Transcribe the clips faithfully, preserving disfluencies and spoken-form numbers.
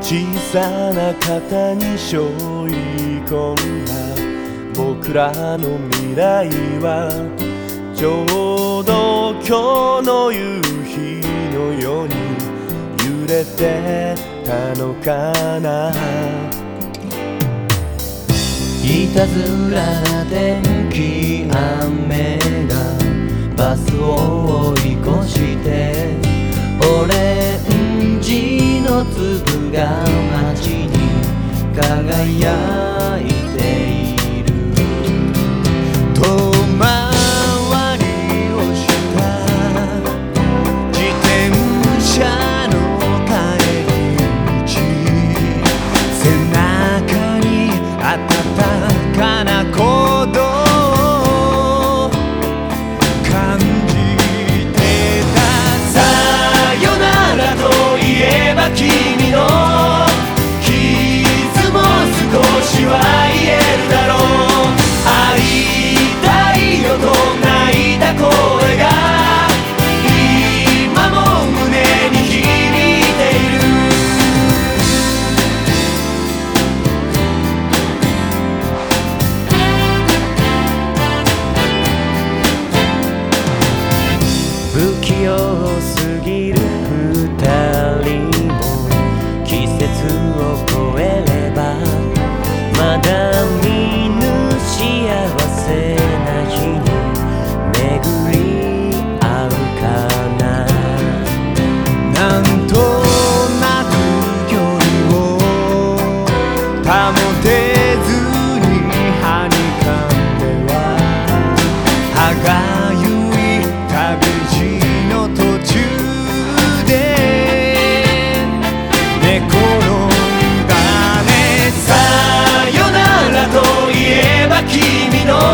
小さな型に背負い込んだ僕らの未来はちょうど今日の夕日のように揺れてたのかな。 いたずらな天気雨がバスを追い越してオレンジの粒が街に輝いている。遠回りをした自転車の帰り道、背中に温かな鼓動を感じてた。さよならといえば君の傷も少しは癒えるだろう。会いたいよと泣いた声が今も胸に響いている。不器用すぎる二人も季節を越えればまだ見ぬ幸せな日に巡り合うかな。なんとなく距離を保てずにはにかんでは歯がゆい旅路の途中で寝転んだね。さよならといえば君の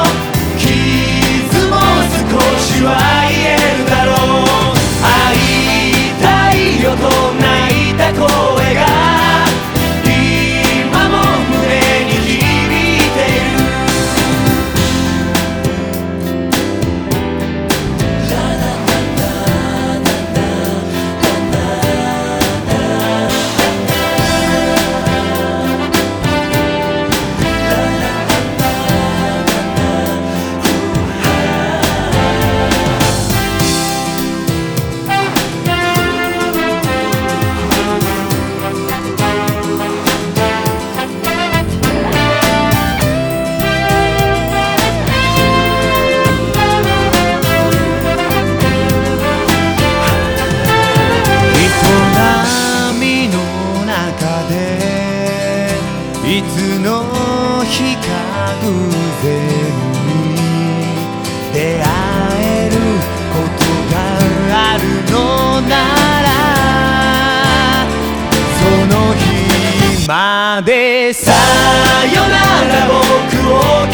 傷も少しは癒えるだろう。会いたいよと泣いた声が今も胸に響いている。いつの日か偶然に出会えることがあるのならその日までさよなら僕を